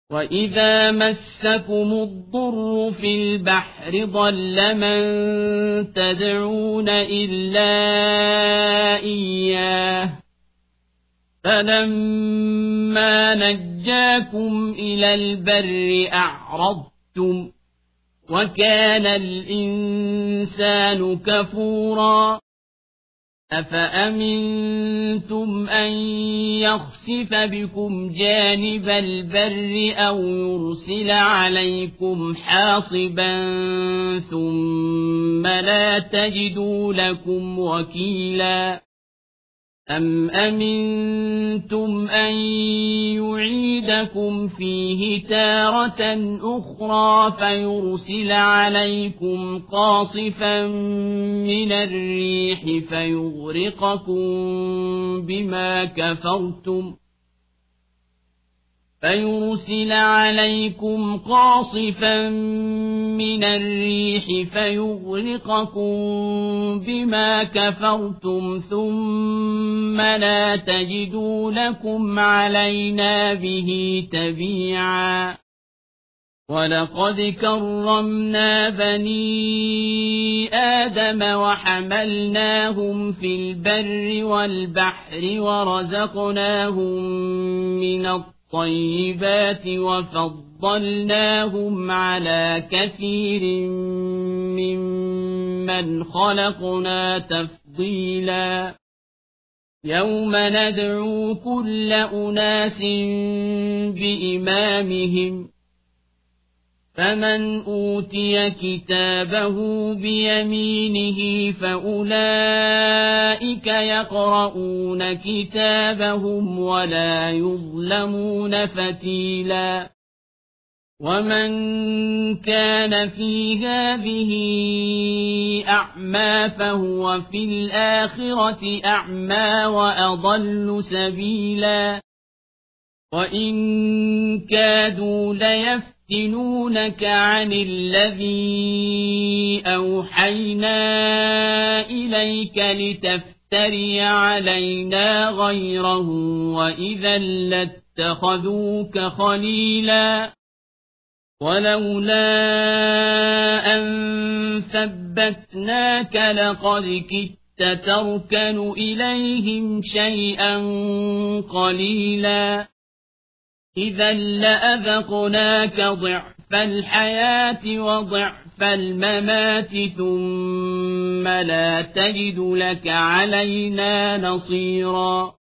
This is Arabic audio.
وَإِذَا مَسَّكُمُ الضُّرُّ فِي الْبَحْرِ ضَلَّ مَن تَدْعُونَ إِلَّا إِيَّاهُ فَلَمَّا نَجَّاكُمْ إِلَى الْبَرِّ أَعْرَضْتُمْ وَكَانَ الْإِنسَانُ كَفُورًا أَفَأَمِنْتُمْ أَنْ يَخْسِفَ بِكُمْ جَانِبَ الْبَرِّ أَوْ يُرْسِلَ عَلَيْكُمْ حَاصِبًا ثُمَّ لَا تَجِدُوا لَكُمْ وَكِيلًا أَمْ أَمِنْتُمْ أَنْ يُعِيدَكُمْ فِيهِ تَارَةً أُخْرَى فَيُرْسِلَ عَلَيْكُمْ قَاصِفًا مِنَ الرِّيحِ فيغرقكم بما كفرتم ثم لا تجدوا لكم علينا به تبيعا وَلَقَدْ كَرَّمْنَا بَنِي آدَمَ وَحَمَلْنَاهُمْ فِي الْبَرِّ وَالْبَحْرِ وَرَزَقْنَاهُم مِّنَ الطَّيِّبَاتِ وَفَضَّلْنَاهُمْ عَلَىٰ كَثِيرٍ مِّمَّنْ خَلَقْنَا تَفْضِيلًا يَوْمَ نَدْعُو كُلَّ أُنَاسٍ بِإِمَامِهِمْ فمن أوتي كتابه بيمينه فأولئك يقرؤون كتابهم ولا يظلمون فتيلا ومن كان في هذه أعمى فهو في الآخرة أعمى وأضل سبيلا وإن كادوا ليفتنونك عن الذي أوحينا إليك لتفتري علينا غيره وإذا لاتخذوك خليلا ولولا أن ثبتناك لقد كدت تركن إليهم شيئا قليلا إذا لأذقناك ضعف الحياة وضعف الممات ثم لا تجد لك علينا نصيرا